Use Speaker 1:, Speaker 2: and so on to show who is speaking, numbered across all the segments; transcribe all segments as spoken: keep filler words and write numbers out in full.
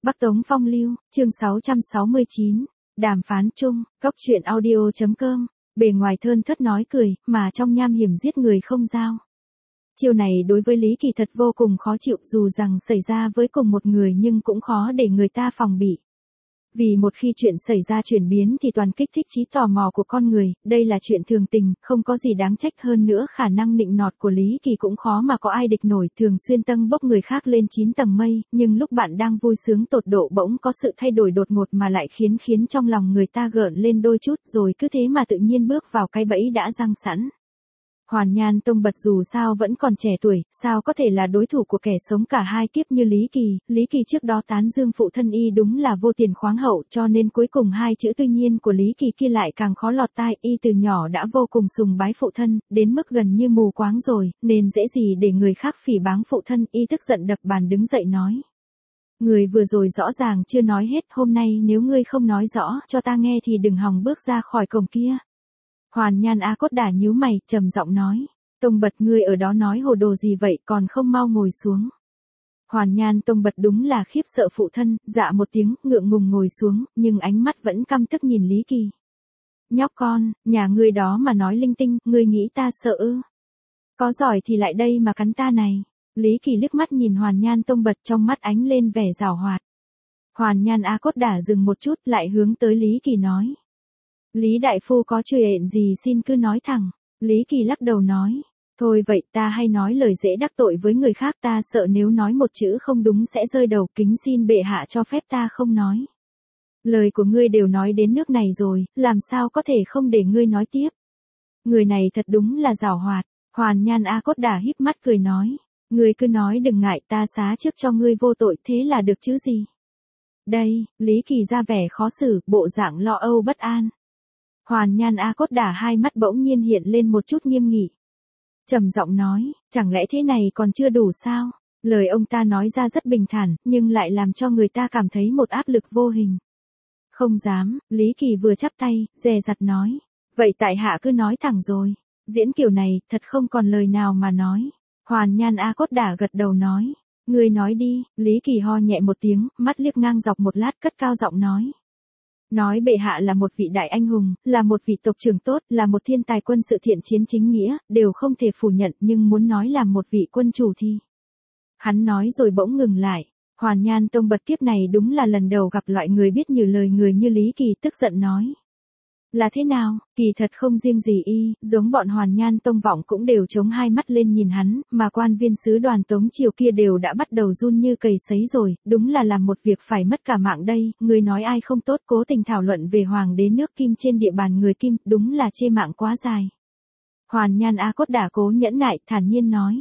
Speaker 1: Bắc Tống Phong Lưu, chương sáu trăm sáu mươi chín, đàm phán chung, cốc truyện audio.com, bề ngoài thơn thớt nói cười, mà trong nham hiểm giết người không dao. Chiêu này đối với Lý Kỳ thật vô cùng khó chịu, dù rằng xảy ra với cùng một người nhưng cũng khó để người ta phòng bị. Vì một khi chuyện xảy ra chuyển biến thì toàn kích thích trí tò mò của con người, đây là chuyện thường tình, không có gì đáng trách. Hơn nữa khả năng nịnh nọt của Lý Kỳ cũng khó mà có ai địch nổi, thường xuyên tâng bốc người khác lên chín tầng mây, nhưng lúc bạn đang vui sướng tột độ bỗng có sự thay đổi đột ngột mà lại khiến khiến trong lòng người ta gợn lên đôi chút, rồi cứ thế mà tự nhiên bước vào cái bẫy đã răng sẵn. Hoàn Nhan Tông Bật dù sao vẫn còn trẻ tuổi, sao có thể là đối thủ của kẻ sống cả hai kiếp như Lý Kỳ. Lý Kỳ trước đó tán dương phụ thân y đúng là vô tiền khoáng hậu, cho nên cuối cùng hai chữ tuy nhiên của Lý Kỳ kia lại càng khó lọt tai. Y từ nhỏ đã vô cùng sùng bái phụ thân, đến mức gần như mù quáng rồi, nên dễ gì để người khác phỉ báng phụ thân. Y tức giận đập bàn đứng dậy nói: Người vừa rồi rõ ràng chưa nói hết, hôm nay nếu ngươi không nói rõ cho ta nghe thì đừng hòng bước ra khỏi cổng kia. Hoàn Nhan A Cốt Đả nhíu mày, trầm giọng nói: Tông Bật, ngươi ở đó nói hồ đồ gì vậy, còn không mau ngồi xuống. Hoàn Nhan Tông Bật đúng là khiếp sợ phụ thân, dạ một tiếng, ngượng ngùng ngồi xuống, nhưng ánh mắt vẫn căm tức nhìn Lý Kỳ. Nhóc con, nhà ngươi đó mà nói linh tinh, ngươi nghĩ ta sợ ư? Có giỏi thì lại đây mà cắn ta này. Lý Kỳ liếc mắt nhìn Hoàn Nhan Tông Bật, trong mắt ánh lên vẻ giảo hoạt. Hoàn Nhan A Cốt Đả dừng một chút, lại hướng tới Lý Kỳ nói: Lý đại phu có chuyện gì xin cứ nói thẳng. Lý Kỳ lắc đầu nói: Thôi vậy, ta hay nói lời dễ đắc tội với người khác, ta sợ nếu nói một chữ không đúng sẽ rơi đầu, kính xin bệ hạ cho phép ta không nói. Lời của ngươi đều nói đến nước này rồi, làm sao có thể không để ngươi nói tiếp. Người này thật đúng là giảo hoạt. Hoàn Nhan A Cốt Đả híp mắt cười nói: Ngươi cứ nói đừng ngại, ta xá trước cho ngươi vô tội, thế là được chứ gì. Đây, Lý Kỳ ra vẻ khó xử, bộ dạng lo âu bất an. Hoàn Nhan A Cốt Đả hai mắt bỗng nhiên hiện lên một chút nghiêm nghị. Trầm giọng nói: Chẳng lẽ thế này còn chưa đủ sao? Lời ông ta nói ra rất bình thản, nhưng lại làm cho người ta cảm thấy một áp lực vô hình. Không dám. Lý Kỳ vừa chắp tay, dè dặt nói: Vậy tại hạ cứ nói thẳng rồi. Diễn kiểu này, thật không còn lời nào mà nói. Hoàn Nhan A Cốt Đả gật đầu nói: Ngươi nói đi. Lý Kỳ ho nhẹ một tiếng, mắt liếc ngang dọc một lát, cất cao giọng nói: Nói bệ hạ là một vị đại anh hùng, là một vị tộc trưởng tốt, là một thiên tài quân sự thiện chiến chính nghĩa, đều không thể phủ nhận, nhưng muốn nói là một vị quân chủ thì... Hắn nói rồi bỗng ngừng lại. Hoàn Nhan Tông Bật kiếp này đúng là lần đầu gặp loại người biết nhiều lời người như Lý Kỳ, tức giận nói: Là thế nào? Kỳ thật không riêng gì y, giống bọn Hoàn Nhan Tông Vọng cũng đều chống hai mắt lên nhìn hắn, mà quan viên sứ đoàn Tống triều kia đều đã bắt đầu run như cầy sấy rồi, đúng là làm một việc phải mất cả mạng đây. Người nói ai không tốt, cố tình thảo luận về hoàng đế nước Kim trên địa bàn người Kim, đúng là chê mạng quá dài. Hoàn Nhan A Cốt Đả cố nhẫn nại, thản nhiên nói.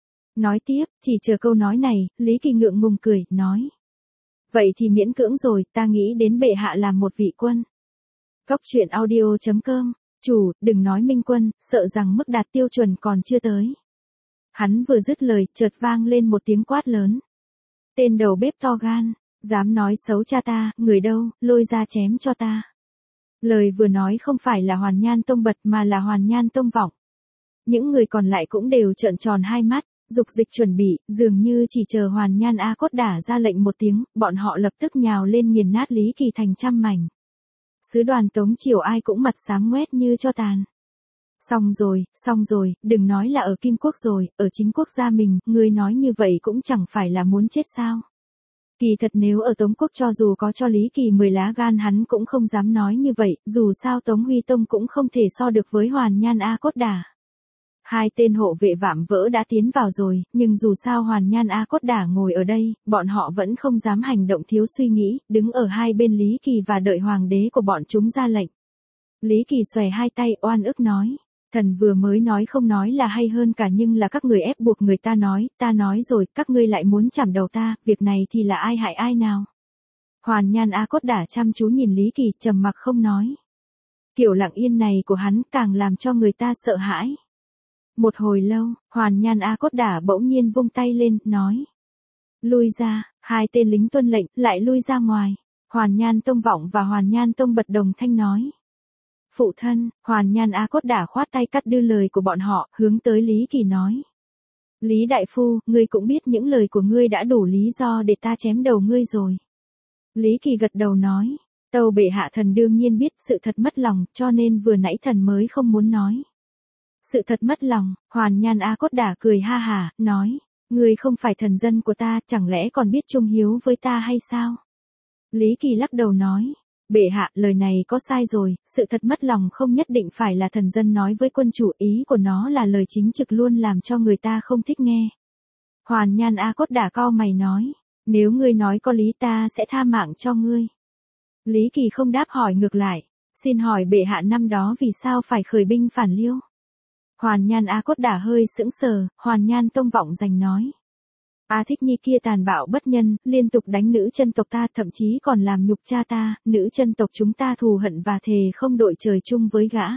Speaker 1: Nói tiếp, chỉ chờ câu nói này, Lý Kỳ ngượng ngùng cười, nói: Vậy thì miễn cưỡng rồi, ta nghĩ đến bệ hạ làm một vị quân. Cốc truyện audio.com, chủ, đừng nói minh quân, sợ rằng mức đạt tiêu chuẩn còn chưa tới. Hắn vừa dứt lời, chợt vang lên một tiếng quát lớn. Tên đầu bếp to gan, dám nói xấu cha ta, người đâu, lôi ra chém cho ta. Lời vừa nói không phải là Hoàn Nhan Tông Bật mà là Hoàn Nhan Tông Vọng. Những người còn lại cũng đều trợn tròn hai mắt, dục dịch chuẩn bị, dường như chỉ chờ Hoàn Nhan A Cốt Đả ra lệnh một tiếng, bọn họ lập tức nhào lên nghiền nát Lý Kỳ thành trăm mảnh. Sứ đoàn Tống triều ai cũng mặt xám ngoét như cho tàn. Xong rồi, xong rồi, đừng nói là ở Kim Quốc rồi, ở chính quốc gia mình, ngươi nói như vậy cũng chẳng phải là muốn chết sao. Kỳ thật nếu ở Tống Quốc cho dù có cho Lý Kỳ mười lá gan hắn cũng không dám nói như vậy, dù sao Tống Huy Tông cũng không thể so được với Hoàn Nhan A Cốt Đả. Hai tên hộ vệ vạm vỡ đã tiến vào rồi, nhưng dù sao Hoàn Nhan A Cốt Đả ngồi ở đây, bọn họ vẫn không dám hành động thiếu suy nghĩ, đứng ở hai bên Lý Kỳ và đợi hoàng đế của bọn chúng ra lệnh. Lý Kỳ xòe hai tay oan ức nói: Thần vừa mới nói không nói là hay hơn cả, nhưng là các người ép buộc người ta nói, ta nói rồi, các ngươi lại muốn chảm đầu ta, việc này thì là ai hại ai nào? Hoàn Nhan A Cốt Đả chăm chú nhìn Lý Kỳ, trầm mặc không nói. Kiểu lặng yên này của hắn càng làm cho người ta sợ hãi. Một hồi lâu, Hoàn Nhan A Cốt Đả bỗng nhiên vung tay lên, nói: Lui ra. Hai tên lính tuân lệnh, lại lui ra ngoài. Hoàn Nhan Tông Vọng và Hoàn Nhan Tông Bật đồng thanh nói: Phụ thân. Hoàn Nhan A Cốt Đả khoát tay cắt đứt lời của bọn họ, hướng tới Lý Kỳ nói: Lý đại phu, ngươi cũng biết những lời của ngươi đã đủ lý do để ta chém đầu ngươi rồi. Lý Kỳ gật đầu nói. Tâu bệ hạ thần đương nhiên biết sự thật mất lòng, cho nên vừa nãy thần mới không muốn nói. Sự thật mất lòng, Hoàn Nhan A Cốt Đả cười ha hả, nói. Ngươi không phải thần dân của ta, chẳng lẽ còn biết trung hiếu với ta hay sao? Lý Kỳ lắc đầu nói. Bệ hạ, lời này có sai rồi, sự thật mất lòng không nhất định phải là thần dân nói với quân chủ, ý của nó là lời chính trực luôn làm cho người ta không thích nghe. Hoàn Nhan A Cốt Đả cau mày nói. Nếu ngươi nói có lý ta sẽ tha mạng cho ngươi. Lý Kỳ không đáp, hỏi ngược lại. Xin hỏi bệ hạ năm đó vì sao phải khởi binh phản Liêu? Hoàn Nhan A Cốt Đả hơi sững sờ, Hoàn Nhan Tông Vọng giành nói. A Thích Nhi kia tàn bạo bất nhân, liên tục đánh nữ chân tộc ta, thậm chí còn làm nhục cha ta, nữ chân tộc chúng ta thù hận và thề không đội trời chung với gã.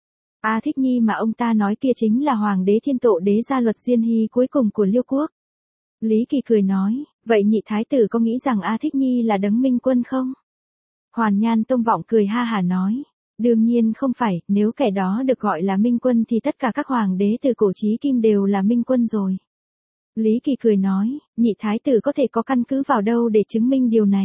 Speaker 1: A Thích Nhi mà ông ta nói kia chính là Hoàng đế Thiên Tộ Đế gia luật diên hy cuối cùng của Liêu quốc. Lý Kỳ cười nói, vậy nhị thái tử có nghĩ rằng A Thích Nhi là đấng minh quân không? Hoàn Nhan Tông Vọng cười ha hả nói. Đương nhiên không phải, nếu kẻ đó được gọi là minh quân thì tất cả các hoàng đế từ cổ chí kim đều là minh quân rồi. Lý Kỳ cười nói, nhị thái tử có thể có căn cứ vào đâu để chứng minh điều này?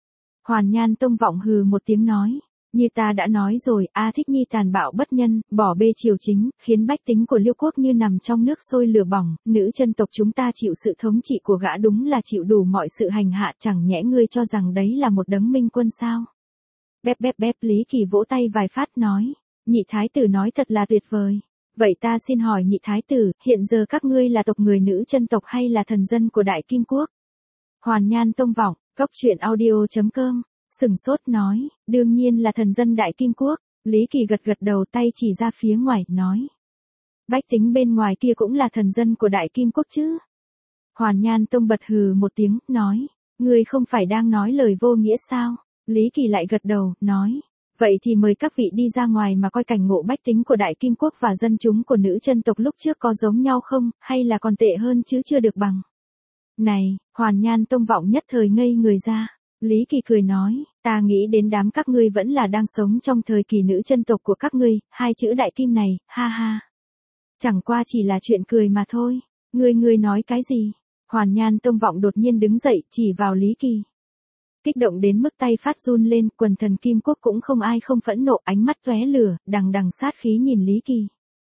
Speaker 1: Hoàn Nhan Tông Vọng hừ một tiếng nói, như ta đã nói rồi, A Thích Nhi tàn bạo bất nhân, bỏ bê triều chính, khiến bách tính của Liêu quốc như nằm trong nước sôi lửa bỏng, nữ chân tộc chúng ta chịu sự thống trị của gã đúng là chịu đủ mọi sự hành hạ, chẳng nhẽ ngươi cho rằng đấy là một đấng minh quân sao? Bép bép bép, Lý Kỳ vỗ tay vài phát nói, nhị thái tử nói thật là tuyệt vời. Vậy ta xin hỏi nhị thái tử, hiện giờ các ngươi là tộc người nữ chân tộc hay là thần dân của Đại Kim Quốc? Hoàn Nhan Tông Vọng, cốc truyện audio chấm com, sừng sốt nói, đương nhiên là thần dân Đại Kim Quốc. Lý Kỳ gật gật đầu, tay chỉ ra phía ngoài, nói. Bách tính bên ngoài kia cũng là thần dân của Đại Kim Quốc chứ? Hoàn Nhan Tông bật hừ một tiếng, nói, ngươi không phải đang nói lời vô nghĩa sao? Lý Kỳ lại gật đầu, nói. Vậy thì mời các vị đi ra ngoài mà coi cảnh ngộ bách tính của Đại Kim Quốc và dân chúng của nữ chân tộc lúc trước có giống nhau không, hay là còn tệ hơn chứ chưa được bằng. Này, Hoàn Nhan Tông Vọng nhất thời ngây người ra. Lý Kỳ cười nói, ta nghĩ đến đám các ngươi vẫn là đang sống trong thời kỳ nữ chân tộc của các ngươi, hai chữ đại kim này, ha ha. Chẳng qua chỉ là chuyện cười mà thôi. Ngươi ngươi nói cái gì? Hoàn Nhan Tông Vọng đột nhiên đứng dậy, chỉ vào Lý Kỳ. Kích động đến mức tay phát run lên, quần thần Kim Quốc cũng không ai không phẫn nộ, ánh mắt tóe lửa, đằng đằng sát khí nhìn Lý Kỳ.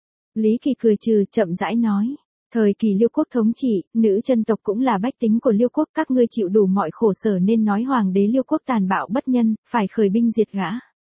Speaker 1: Lý Kỳ cười trừ, chậm rãi nói, thời kỳ Liêu quốc thống trị, nữ chân tộc cũng là bách tính của Liêu quốc, các ngươi chịu đủ mọi khổ sở nên nói hoàng đế Liêu quốc tàn bạo bất nhân, phải khởi binh diệt gã.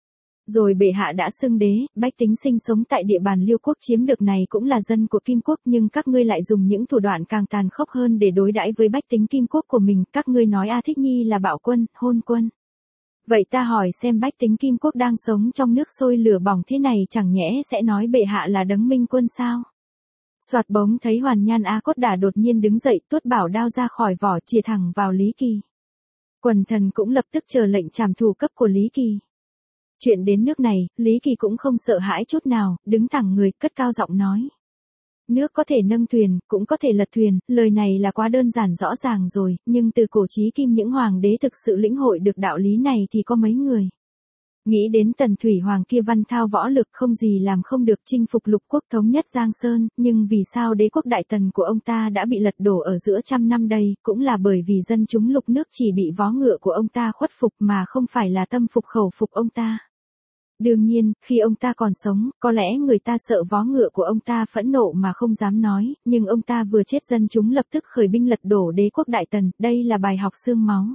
Speaker 1: Rồi bệ hạ đã xưng đế, bách tính sinh sống tại địa bàn Liêu quốc chiếm được này cũng là dân của Kim Quốc, nhưng các ngươi lại dùng những thủ đoạn càng tàn khốc hơn để đối đãi với bách tính Kim Quốc của mình, các ngươi nói A Thích Nhi là bạo quân, hôn quân. Vậy ta hỏi xem bách tính Kim Quốc đang sống trong nước sôi lửa bỏng thế này chẳng nhẽ sẽ nói bệ hạ là đấng minh quân sao? Soạt bỗng thấy Hoàn Nhan A Cốt Đả đột nhiên đứng dậy, tuốt bảo đao ra khỏi vỏ chìa thẳng vào Lý Kỳ. Quần thần cũng lập tức chờ lệnh trảm thủ cấp của Lý Kỳ. Chuyện đến nước này, Lý Kỳ cũng không sợ hãi chút nào, đứng thẳng người, cất cao giọng nói. Nước có thể nâng thuyền, cũng có thể lật thuyền, lời này là quá đơn giản rõ ràng rồi, nhưng từ cổ chí kim những hoàng đế thực sự lĩnh hội được đạo lý này thì có mấy người. Nghĩ đến Tần Thủy Hoàng kia văn thao võ lực không gì làm không được chinh phục lục quốc thống nhất Giang Sơn, nhưng vì sao đế quốc Đại Tần của ông ta đã bị lật đổ ở giữa trăm năm đây, cũng là bởi vì dân chúng lục nước chỉ bị vó ngựa của ông ta khuất phục mà không phải là tâm phục khẩu phục ông ta. Đương nhiên, khi ông ta còn sống, có lẽ người ta sợ vó ngựa của ông ta phẫn nộ mà không dám nói, nhưng ông ta vừa chết dân chúng lập tức khởi binh lật đổ đế quốc Đại Tần, đây là bài học xương máu.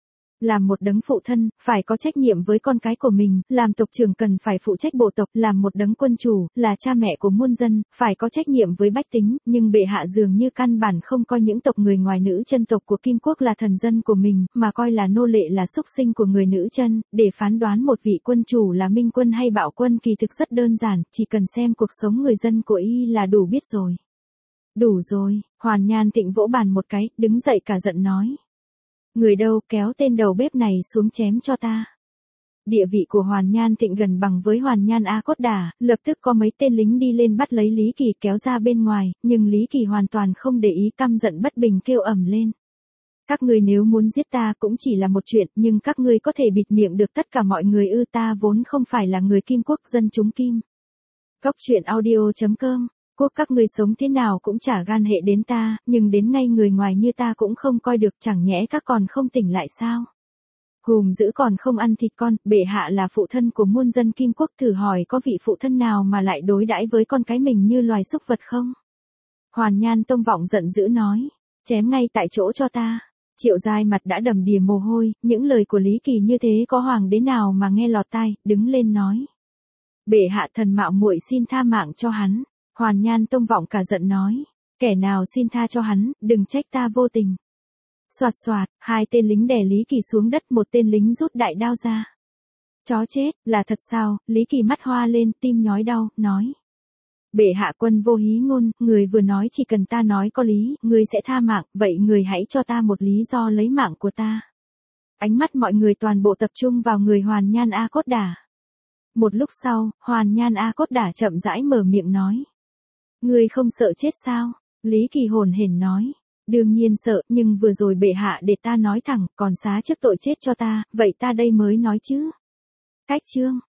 Speaker 1: Làm một đấng phụ thân, phải có trách nhiệm với con cái của mình, làm tộc trưởng cần phải phụ trách bộ tộc, làm một đấng quân chủ, là cha mẹ của muôn dân, phải có trách nhiệm với bách tính, nhưng bệ hạ dường như căn bản không coi những tộc người ngoài nữ chân tộc của Kim Quốc là thần dân của mình, mà coi là nô lệ là súc sinh của người nữ chân, để phán đoán một vị quân chủ là minh quân hay bạo quân kỳ thực rất đơn giản, chỉ cần xem cuộc sống người dân của y là đủ biết rồi. Đủ rồi, Hoàn Nhan Tịnh vỗ bàn một cái, đứng dậy cả giận nói. Người đâu, kéo tên đầu bếp này xuống chém cho ta. Địa vị của Hoàn Nhan Tịnh gần bằng với Hoàn Nhan A Cốt Đả, lập tức có mấy tên lính đi lên bắt lấy Lý Kỳ kéo ra bên ngoài, nhưng Lý Kỳ hoàn toàn không để ý, căm giận bất bình kêu ầm lên. Các ngươi nếu muốn giết ta cũng chỉ là một chuyện, nhưng các ngươi có thể bịt miệng được tất cả mọi người ư? Ta vốn không phải là người Kim Quốc, dân chúng Kim. Cốc truyện audio chấm com. Quốc các ngươi sống thế nào cũng chả gan hệ đến ta, nhưng đến ngay người ngoài như ta cũng không coi được, chẳng nhẽ các còn không tỉnh lại sao? Hùng dữ còn không ăn thịt con, bệ hạ là phụ thân của muôn dân Kim Quốc, thử hỏi có vị phụ thân nào mà lại đối đãi với con cái mình như loài súc vật không? Hoàn Nhan Tông Vọng giận dữ nói, chém ngay tại chỗ cho ta. Triệu Giai mặt đã đầm đìa mồ hôi, những lời của Lý Kỳ như thế có hoàng đế nào mà nghe lọt tai, đứng lên nói. Bệ hạ thần mạo muội xin tha mạng cho hắn. Hoàn Nhan Tông Vọng cả giận nói, kẻ nào xin tha cho hắn, đừng trách ta vô tình. Soạt soạt, hai tên lính đè Lý Kỳ xuống đất, một tên lính rút đại đao ra. Chó chết, là thật sao? Lý Kỳ mắt hoa lên, tim nhói đau, nói. Bệ hạ quân vô hí ngôn, người vừa nói chỉ cần ta nói có lý, người sẽ tha mạng, vậy người hãy cho ta một lý do lấy mạng của ta. Ánh mắt mọi người toàn bộ tập trung vào người Hoàn Nhan A Cốt Đả. Một lúc sau, Hoàn Nhan A Cốt Đả chậm rãi mở miệng nói. Người không sợ chết sao? Lý Kỳ hồn hển nói. Đương nhiên sợ, nhưng vừa rồi bệ hạ để ta nói thẳng, còn xá trước tội chết cho ta, vậy ta đây mới nói chứ. Cách chương.